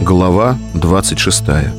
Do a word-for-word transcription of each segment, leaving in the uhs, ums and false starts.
Глава двадцать шестая.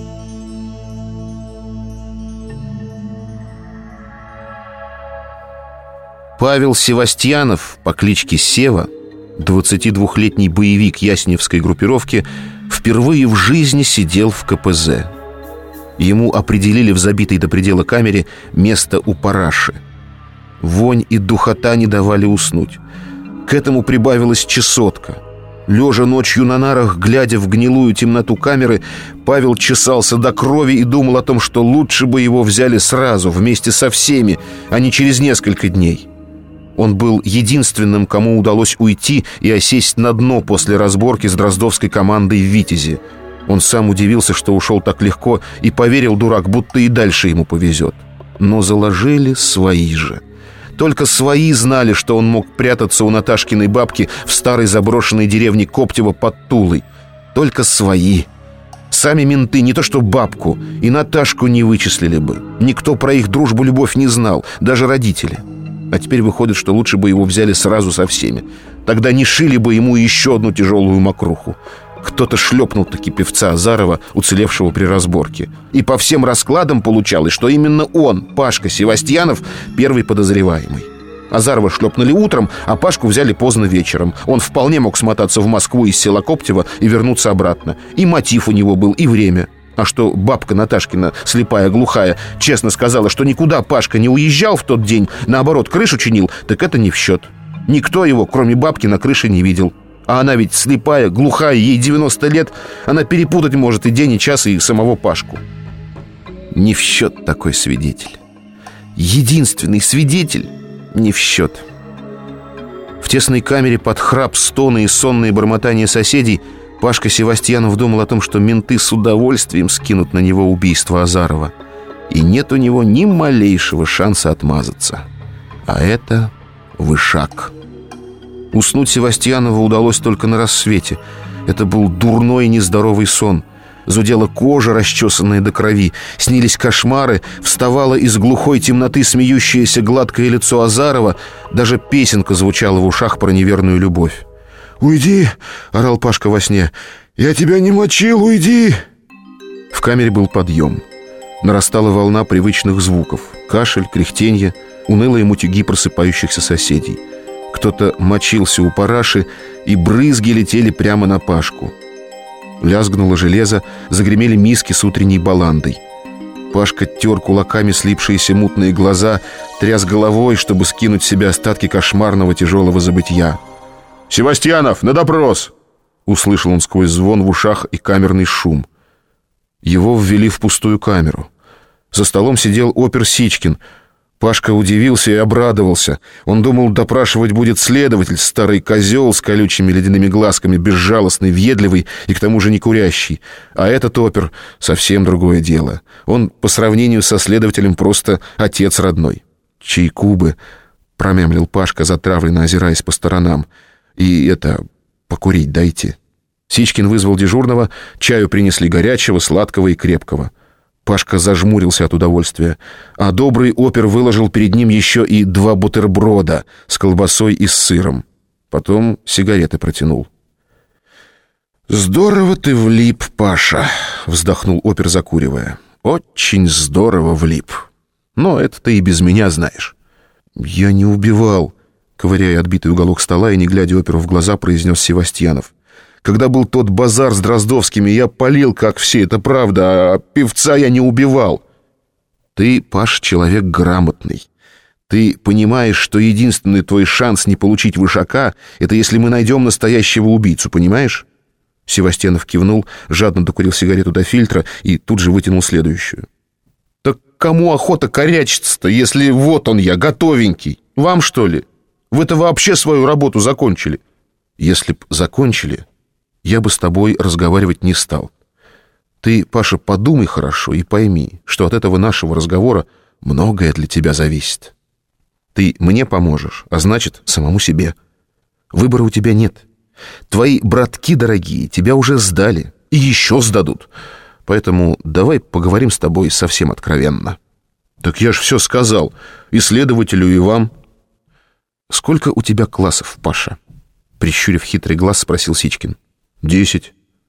Павел Севастьянов по кличке Сева, двадцатидвухлетний боевик ясневской группировки, впервые в жизни сидел в ка пэ зэ. Ему определили в забитой до предела камере место у параши. Вонь и духота не давали уснуть. К этому прибавилась чесотка. Лежа ночью на нарах, глядя в гнилую темноту камеры, Павел чесался до крови и думал о том, что лучше бы его взяли сразу, вместе со всеми, а не через несколько дней. Он был единственным, кому удалось уйти и осесть на дно после разборки с дроздовской командой в «Витязе». Он сам удивился, что ушел так легко, и поверил, дурак, будто и дальше ему повезет. Но заложили свои же. Только свои знали, что он мог прятаться у Наташкиной бабки в старой заброшенной деревне Коптево под Тулой. Только свои. Сами менты не то что бабку, и Наташку не вычислили бы. Никто про их дружбу-любовь не знал, даже родители. А теперь выходит, что лучше бы его взяли сразу со всеми. Тогда не шили бы ему еще одну тяжелую мокруху. Кто-то шлепнул таки певца Азарова, уцелевшего при разборке. И по всем раскладам получалось, что именно он, Пашка Севастьянов, первый подозреваемый. Азарова шлепнули утром, а Пашку взяли поздно вечером. Он вполне мог смотаться в Москву из села Коптево и вернуться обратно. И мотив у него был, и время. А что бабка Наташкина, слепая, глухая, честно сказала, что никуда Пашка не уезжал в тот день, наоборот, крышу чинил, так это не в счет. Никто его, кроме бабки, на крыше не видел. А она ведь слепая, глухая, ей девяносто лет. Она перепутать может и день, и час, и самого Пашку. Не в счет такой свидетель. Единственный свидетель не в счет. В тесной камере под храп, стоны и сонные бормотания соседей Пашка Севастьянов думал о том, что менты с удовольствием скинут на него убийство Азарова. И нет у него ни малейшего шанса отмазаться. А это вышаг. Уснуть Севастьянову удалось только на рассвете. Это был дурной нездоровый сон. Зудела кожа, расчесанная до крови. Снились кошмары. Вставало из глухой темноты смеющееся гладкое лицо Азарова. Даже песенка звучала в ушах про неверную любовь. «Уйди!» — орал Пашка во сне. «Я тебя не мочил, уйди!» В камере был подъем. Нарастала волна привычных звуков. Кашель, кряхтенье, унылые мутюги просыпающихся соседей. Кто-то мочился у параши, и брызги летели прямо на Пашку. Лязгнуло железо, загремели миски с утренней баландой. Пашка тер кулаками слипшиеся мутные глаза, тряс головой, чтобы скинуть с себя остатки кошмарного тяжелого забытья. «Севастьянов, на допрос!» — услышал он сквозь звон в ушах и камерный шум. Его ввели в пустую камеру. За столом сидел опер Сичкин. Пашка удивился и обрадовался. Он думал, допрашивать будет следователь, старый козел с колючими ледяными глазками, безжалостный, въедливый и к тому же не курящий. А этот опер — совсем другое дело. Он по сравнению со следователем просто отец родной. «Чайку бы», — промямлил Пашка, затравленно озираясь по сторонам. «И это, покурить дайте». Сичкин вызвал дежурного, чаю принесли горячего, сладкого и крепкого. Пашка зажмурился от удовольствия, а добрый опер выложил перед ним еще и два бутерброда с колбасой и с сыром. Потом сигареты протянул. «Здорово ты влип, Паша», — вздохнул опер, закуривая. «Очень здорово влип. Но это ты и без меня знаешь». «Я не убивал», — ковыряя отбитый уголок стола и не глядя оперу в глаза, произнес Севастьянов. «Когда был тот базар с Дроздовскими, я палил, как все, это правда, а певца я не убивал». «Ты, Паш, человек грамотный. Ты понимаешь, что единственный твой шанс не получить вышака — это если мы найдем настоящего убийцу, понимаешь?» Севастьянов кивнул, жадно докурил сигарету до фильтра и тут же вытянул следующую. «Так кому охота корячиться-то, если вот он я, готовенький? Вам, что ли? Вы-то вообще свою работу закончили?» «Если б закончили, я бы с тобой разговаривать не стал. Ты, Паша, подумай хорошо и пойми, что от этого нашего разговора многое для тебя зависит. Ты мне поможешь, а значит, самому себе. Выбора у тебя нет. Твои братки дорогие тебя уже сдали и еще сдадут. Поэтому давай поговорим с тобой совсем откровенно». «Так я ж все сказал, и следователю, и вам». «Сколько у тебя классов, Паша?» Прищурив хитрый глаз, спросил Сичкин. «Десять».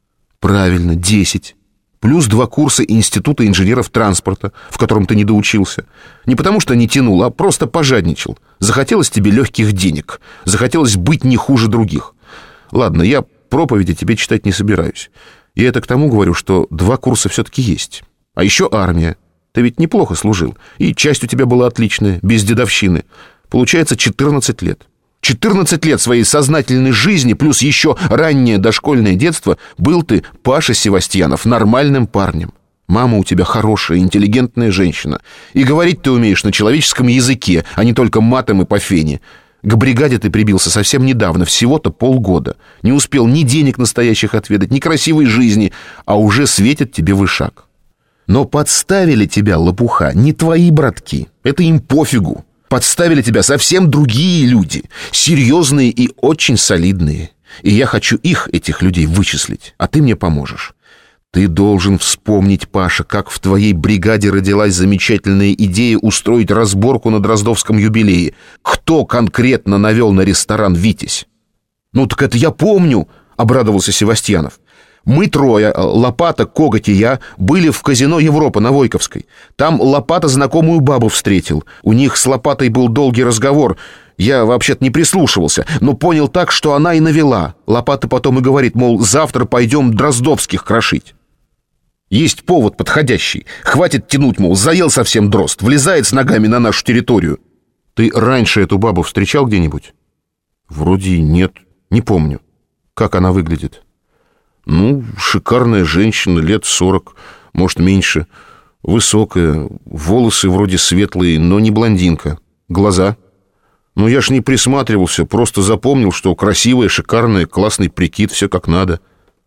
Правильно, десять. Плюс два курса Института инженеров транспорта, в котором ты не доучился. Не потому что не тянул, а просто пожадничал. Захотелось тебе легких денег. Захотелось быть не хуже других. Ладно, я проповеди тебе читать не собираюсь. И это к тому говорю, что два курса все-таки есть. А еще армия. Ты ведь неплохо служил. И часть у тебя была отличная, без дедовщины. Получается четырнадцать лет. четырнадцать лет своей сознательной жизни, плюс еще раннее дошкольное детство, был ты, Паша Севастьянов, нормальным парнем. Мама у тебя хорошая, интеллигентная женщина. И говорить ты умеешь на человеческом языке, а не только матом и по фене. К бригаде ты прибился совсем недавно, всего-то полгода. Не успел ни денег настоящих отведать, ни красивой жизни, а уже светит тебе вышаг. Но подставили тебя, лопуха, не твои братки. Это им пофигу. Подставили тебя совсем другие люди, серьезные и очень солидные. И я хочу их, этих людей, вычислить, а ты мне поможешь. Ты должен вспомнить, Паша, как в твоей бригаде родилась замечательная идея устроить разборку на Дроздовском юбилее. Кто конкретно навел на ресторан «Витязь»? Ну так это я помню, обрадовался Севастьянов. Мы трое, Лопата, Коготь и я, были в казино «Европа» на Войковской. Там Лопата знакомую бабу встретил. У них с Лопатой был долгий разговор. Я вообще-то не прислушивался, но понял так, что она и навела. Лопата потом и говорит, мол, завтра пойдем Дроздовских крошить. Есть повод подходящий. Хватит тянуть, мол, заел совсем Дрозд, влезает с ногами на нашу территорию. Ты раньше эту бабу встречал где-нибудь? Вроде нет, не помню. Как она выглядит? Ну, шикарная женщина, лет сорок, может, меньше. Высокая, волосы вроде светлые, но не блондинка. Глаза? Ну, я ж не присматривался, просто запомнил, что красивая, шикарная, классный прикид, все как надо.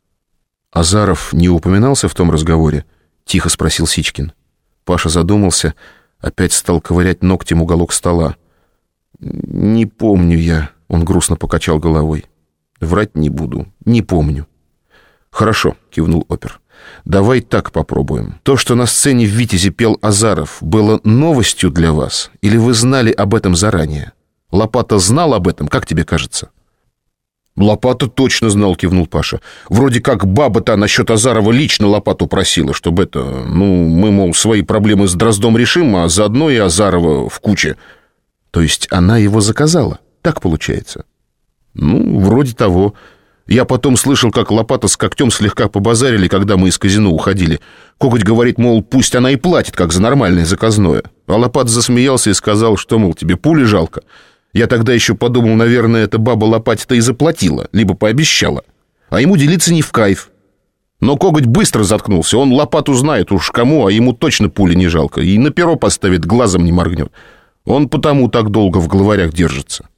Азаров не упоминался в том разговоре? Тихо спросил Сичкин. Паша задумался, опять стал ковырять ногтем уголок стола. Не помню я, он грустно покачал головой. Врать не буду, не помню. «Хорошо», — кивнул опер. «Давай так попробуем. То, что на сцене в «Витязе» пел Азаров, было новостью для вас? Или вы знали об этом заранее? Лопата знал об этом, как тебе кажется?» «Лопата точно знал», — кивнул Паша. «Вроде как баба-то насчет Азарова лично Лопату просила, чтобы это... Ну, мы, мол, свои проблемы с Дроздом решим, а заодно и Азарова в куче». «То есть она его заказала? Так получается?» «Ну, вроде того». Я потом слышал, как Лопата с Когтем слегка побазарили, когда мы из казино уходили. Коготь говорит, мол, пусть она и платит, как за нормальное заказное. А Лопата засмеялся и сказал, что, мол, тебе пули жалко. Я тогда еще подумал, наверное, эта баба Лопате-то и заплатила, либо пообещала. А ему делиться не в кайф. Но Коготь быстро заткнулся. Он Лопату знает уж кому, а ему точно пули не жалко. И на перо поставит, глазом не моргнет. Он потому так долго в главарях держится.